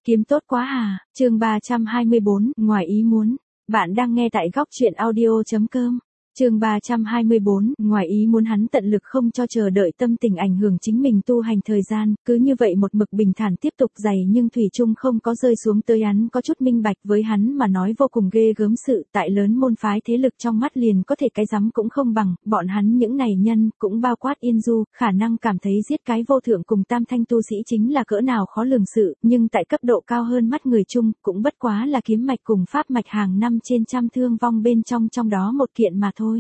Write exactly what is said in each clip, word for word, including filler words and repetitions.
Kiếm tốt quá à, chương ba trăm hai mươi bốn, ngoài ý muốn. Bạn đang nghe tại góc truyện audio chấm com. Chương ba trăm hai mươi bốn, ngoài ý muốn hắn tận lực không cho chờ đợi tâm tình ảnh hưởng chính mình tu hành thời gian, cứ như vậy một mực bình thản tiếp tục dày nhưng thủy chung không có rơi xuống tới hắn có chút minh bạch với hắn mà nói vô cùng ghê gớm sự tại lớn môn phái thế lực trong mắt liền có thể cái rắm cũng không bằng, bọn hắn những này nhân cũng bao quát Yên Du, khả năng cảm thấy giết cái vô thượng cùng tam thanh tu sĩ chính là cỡ nào khó lường sự, nhưng tại cấp độ cao hơn mắt người chung cũng bất quá là kiếm mạch cùng pháp mạch hàng năm trên trăm thương vong bên trong trong đó một kiện mà thôi.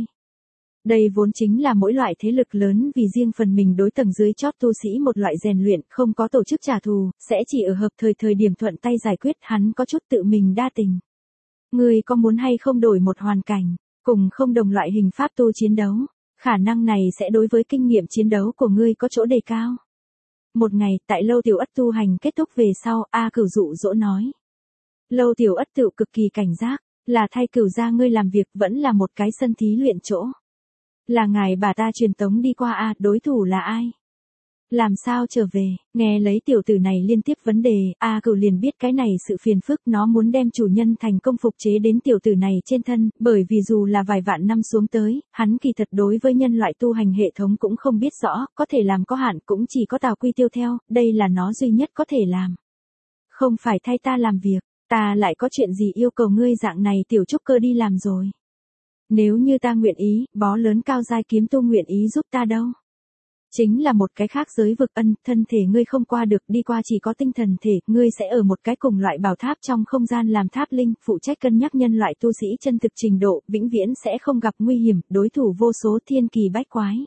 Đây vốn chính là mỗi loại thế lực lớn vì riêng phần mình đối tầng dưới chót tu sĩ một loại rèn luyện, không có tổ chức trả thù, sẽ chỉ ở hợp thời thời điểm thuận tay giải quyết, hắn có chút tự mình đa tình. Ngươi có muốn hay không đổi một hoàn cảnh, cùng không đồng loại hình pháp tu chiến đấu, khả năng này sẽ đối với kinh nghiệm chiến đấu của ngươi có chỗ đề cao. Một ngày, tại Lâu Tiểu Ất tu hành kết thúc về sau, A Cửu dụ dỗ nói. Lâu Tiểu Ất tự cực kỳ cảnh giác, là thay Cửu gia ngươi làm việc vẫn là một cái sân thí luyện chỗ. Là ngài bà ta truyền tống đi qua a, đối thủ là ai? Làm sao trở về? Nghe lấy tiểu tử này liên tiếp vấn đề, A Cửu liền biết cái này sự phiền phức, nó muốn đem chủ nhân thành công phục chế đến tiểu tử này trên thân, bởi vì dù là vài vạn năm xuống tới, hắn kỳ thật đối với nhân loại tu hành hệ thống cũng không biết rõ, có thể làm có hạn cũng chỉ có Tào Quy Tiêu theo, đây là nó duy nhất có thể làm. Không phải thay ta làm việc, ta lại có chuyện gì yêu cầu ngươi dạng này tiểu trúc cơ đi làm rồi. Nếu như ta nguyện ý, bó lớn cao giai kiếm tu nguyện ý giúp ta đâu. Chính là một cái khác giới vực ân, thân thể ngươi không qua được, đi qua chỉ có tinh thần thể, ngươi sẽ ở một cái cùng loại bảo tháp trong không gian làm tháp linh, phụ trách cân nhắc nhân loại tu sĩ chân thực trình độ, vĩnh viễn sẽ không gặp nguy hiểm, đối thủ vô số thiên kỳ bách quái.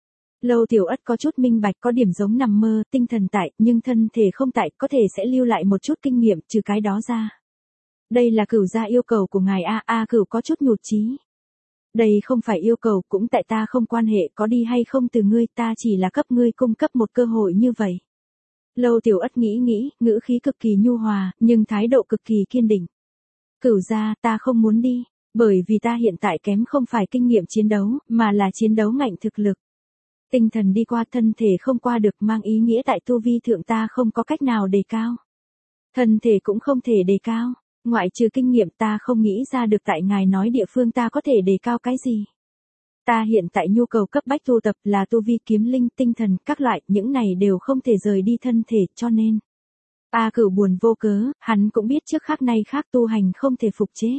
Lâu Tiểu Ất có chút minh bạch, có điểm giống nằm mơ, tinh thần tại, nhưng thân thể không tại, có thể sẽ lưu lại một chút kinh nghiệm, trừ cái đó ra. Đây là Cửu gia yêu cầu của ngài a, a Cửu có chút nhụt chí. Đây không phải yêu cầu, cũng tại ta không quan hệ có đi hay không từ ngươi, ta chỉ là cấp ngươi cung cấp một cơ hội như vậy. Lâu Tiểu Ất nghĩ nghĩ, ngữ khí cực kỳ nhu hòa, nhưng thái độ cực kỳ kiên định. Cửu gia, ta không muốn đi, bởi vì ta hiện tại kém không phải kinh nghiệm chiến đấu, mà là chiến đấu ngạnh thực lực. Tinh thần đi qua, thân thể không qua được, mang ý nghĩa tại tu vi thượng ta không có cách nào đề cao. Thân thể cũng không thể đề cao. Ngoại trừ kinh nghiệm ta không nghĩ ra được tại ngài nói địa phương ta có thể đề cao cái gì. Ta hiện tại nhu cầu cấp bách tu tập là tu vi kiếm linh, tinh thần, các loại, những này đều không thể rời đi thân thể, cho nên. A Cửu buồn vô cớ, hắn cũng biết trước khác nay khác tu hành không thể phục chế.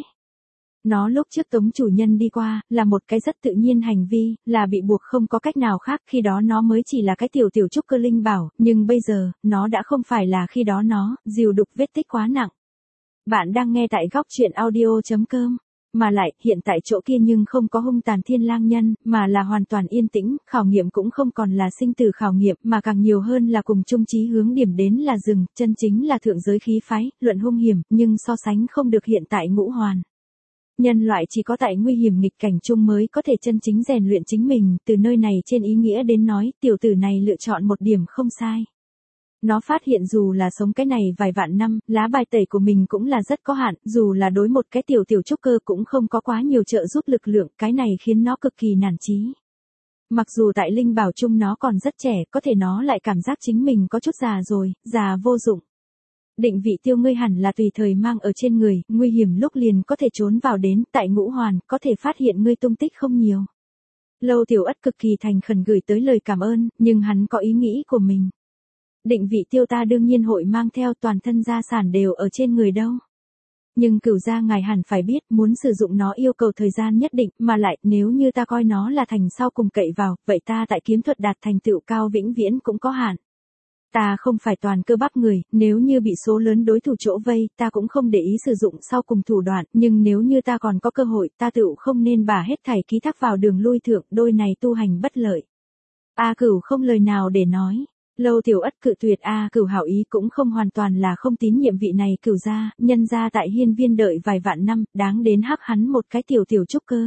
Nó lúc trước tống chủ nhân đi qua, là một cái rất tự nhiên hành vi, là bị buộc không có cách nào khác, khi đó nó mới chỉ là cái tiểu tiểu trúc cơ linh bảo, nhưng bây giờ, nó đã không phải là khi đó nó, dìu đục vết tích quá nặng. Bạn đang nghe tại góc truyện audio chấm com. Mà lại, hiện tại chỗ kia nhưng không có hung tàn thiên lang nhân, mà là hoàn toàn yên tĩnh, khảo nghiệm cũng không còn là sinh tử khảo nghiệm, mà càng nhiều hơn là cùng chung chí hướng điểm đến là rừng, chân chính là thượng giới khí phái, luận hung hiểm, nhưng so sánh không được hiện tại ngũ hoàn. Nhân loại chỉ có tại nguy hiểm nghịch cảnh chung mới có thể chân chính rèn luyện chính mình, từ nơi này trên ý nghĩa đến nói, tiểu tử này lựa chọn một điểm không sai. Nó phát hiện dù là sống cái này vài vạn năm, lá bài tẩy của mình cũng là rất có hạn, dù là đối một cái tiểu tiểu trúc cơ cũng không có quá nhiều trợ giúp lực lượng, cái này khiến nó cực kỳ nản chí. Mặc dù tại linh bảo chung nó còn rất trẻ, có thể nó lại cảm giác chính mình có chút già rồi, già vô dụng. Định vị tiêu ngươi hẳn là tùy thời mang ở trên người, nguy hiểm lúc liền có thể trốn vào đến, tại ngũ hoàn, có thể phát hiện ngươi tung tích không nhiều. Lâu Tiểu Ất cực kỳ thành khẩn gửi tới lời cảm ơn, nhưng hắn có ý nghĩ của mình. Định vị tiêu ta đương nhiên hội mang theo, toàn thân gia sản đều ở trên người đâu. Nhưng Cửu gia ngài hẳn phải biết, muốn sử dụng nó yêu cầu thời gian nhất định, mà lại, nếu như ta coi nó là thành sau cùng cậy vào, vậy ta tại kiếm thuật đạt thành tựu cao vĩnh viễn cũng có hạn. Ta không phải toàn cơ bắp người, nếu như bị số lớn đối thủ chỗ vây, ta cũng không để ý sử dụng sau cùng thủ đoạn, nhưng nếu như ta còn có cơ hội, ta tựu không nên bả hết thảy ký thác vào đường lui thượng, đôi này tu hành bất lợi. A Cửu không lời nào để nói. Lâu Tiểu Ất cự tuyệt A Cửu hảo ý cũng không hoàn toàn là không tín nhiệm vị này Cửu gia, nhân gia tại hiên viên đợi vài vạn năm, đáng đến hắc hắn một cái tiểu tiểu trúc cơ.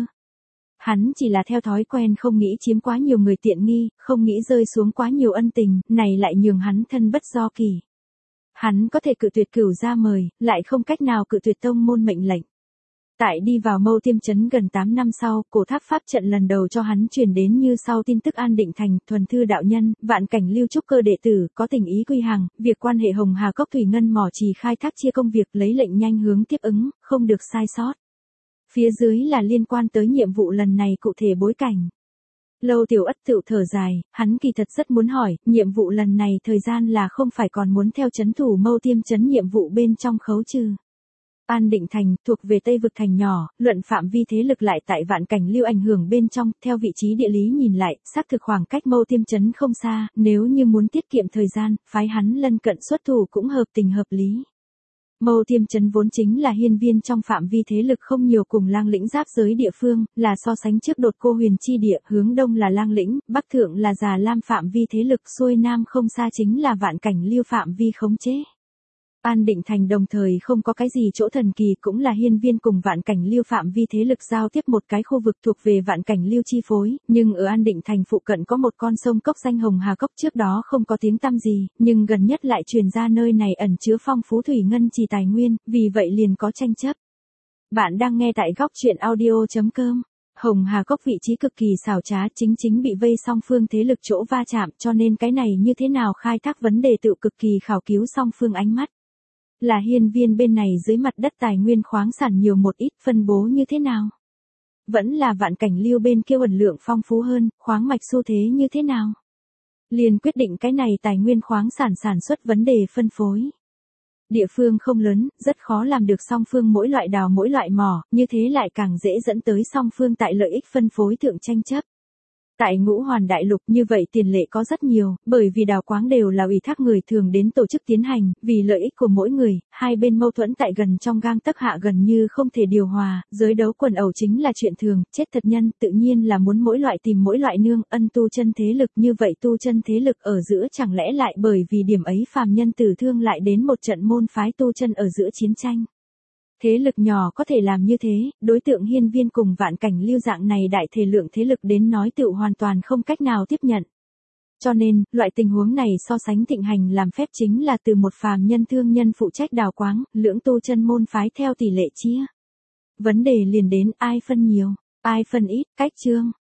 Hắn chỉ là theo thói quen không nghĩ chiếm quá nhiều người tiện nghi, không nghĩ rơi xuống quá nhiều ân tình, này lại nhường hắn thân bất do kỳ. Hắn có thể cự tuyệt Cửu gia mời, lại không cách nào cự tuyệt tông môn mệnh lệnh. Tại đi vào Mâu Tiêm trấn gần tám năm sau, cổ tháp pháp trận lần đầu cho hắn truyền đến như sau tin tức: An Định Thành, Thuần Thư đạo nhân, Vạn Cảnh Lưu trúc cơ đệ tử, có tình ý quy hàng, việc quan hệ Hồng Hà Cốc Thủy Ngân mỏ trì khai thác chia công việc, lấy lệnh nhanh hướng tiếp ứng, không được sai sót. Phía dưới là liên quan tới nhiệm vụ lần này cụ thể bối cảnh. Lâu Tiểu Ất tựu thở dài, hắn kỳ thật rất muốn hỏi, nhiệm vụ lần này thời gian là không phải còn muốn theo trấn thủ Mâu Tiêm trấn nhiệm vụ bên trong khấu trừ. An Định Thành, thuộc về Tây Vực thành nhỏ, luận phạm vi thế lực lại tại Vạn Cảnh Lưu ảnh hưởng bên trong, theo vị trí địa lý nhìn lại, xác thực khoảng cách Mâu Tiêm trấn không xa, nếu như muốn tiết kiệm thời gian, phái hắn lân cận xuất thủ cũng hợp tình hợp lý. Mâu Tiêm trấn vốn chính là hiên viên trong phạm vi thế lực không nhiều, cùng Lang Lĩnh giáp giới địa phương, là so sánh trước Đột Cô Huyền chi địa, hướng đông là Lang Lĩnh, bắc thượng là Già Lam phạm vi thế lực, xuôi nam không xa chính là Vạn Cảnh Lưu phạm vi khống chế. An Định Thành đồng thời không có cái gì chỗ thần kỳ, cũng là hiên viên cùng Vạn Cảnh Lưu phạm vi thế lực giao tiếp một cái khu vực thuộc về Vạn Cảnh Lưu chi phối, nhưng ở An Định Thành phụ cận có một con sông cốc danh Hồng Hà Cốc, trước đó không có tiếng tăm gì, nhưng gần nhất lại truyền ra nơi này ẩn chứa phong phú thủy ngân trì tài nguyên, vì vậy liền có tranh chấp. Bạn đang nghe tại góc truyện audio chấm com. Hồng Hà Cốc vị trí cực kỳ xảo trá, chính chính bị vây song phương thế lực chỗ va chạm, cho nên cái này như thế nào khai thác vấn đề tự cực kỳ khảo cứu song phương ánh mắt. Là hiên viên bên này dưới mặt đất tài nguyên khoáng sản nhiều một ít, phân bố như thế nào? Vẫn là Vạn Cảnh Lưu bên kia ẩn lượng phong phú hơn, khoáng mạch xu thế như thế nào? Liền quyết định cái này tài nguyên khoáng sản sản xuất vấn đề phân phối. Địa phương không lớn, rất khó làm được song phương mỗi loại đào mỗi loại mỏ, như thế lại càng dễ dẫn tới song phương tại lợi ích phân phối thượng tranh chấp. Tại Ngũ Hoàn Đại Lục như vậy tiền lệ có rất nhiều, bởi vì đào quáng đều là ủy thác người thường đến tổ chức tiến hành, vì lợi ích của mỗi người, hai bên mâu thuẫn tại gần trong gang tấc hạ gần như không thể điều hòa, giới đấu quần ẩu chính là chuyện thường, chết thật nhân, tự nhiên là muốn mỗi loại tìm mỗi loại nương, ân tu chân thế lực như vậy tu chân thế lực ở giữa chẳng lẽ lại bởi vì điểm ấy phàm nhân tử thương lại đến một trận môn phái tu chân ở giữa chiến tranh. Thế lực nhỏ có thể làm như thế, đối tượng hiên viên cùng Vạn Cảnh Lưu dạng này đại thể lượng thế lực đến nói tựu hoàn toàn không cách nào tiếp nhận. Cho nên, loại tình huống này so sánh thịnh hành làm phép chính là từ một phàm nhân thương nhân phụ trách đào quáng, lưỡng tu chân môn phái theo tỷ lệ chia. Vấn đề liền đến ai phân nhiều, ai phân ít, cách chương.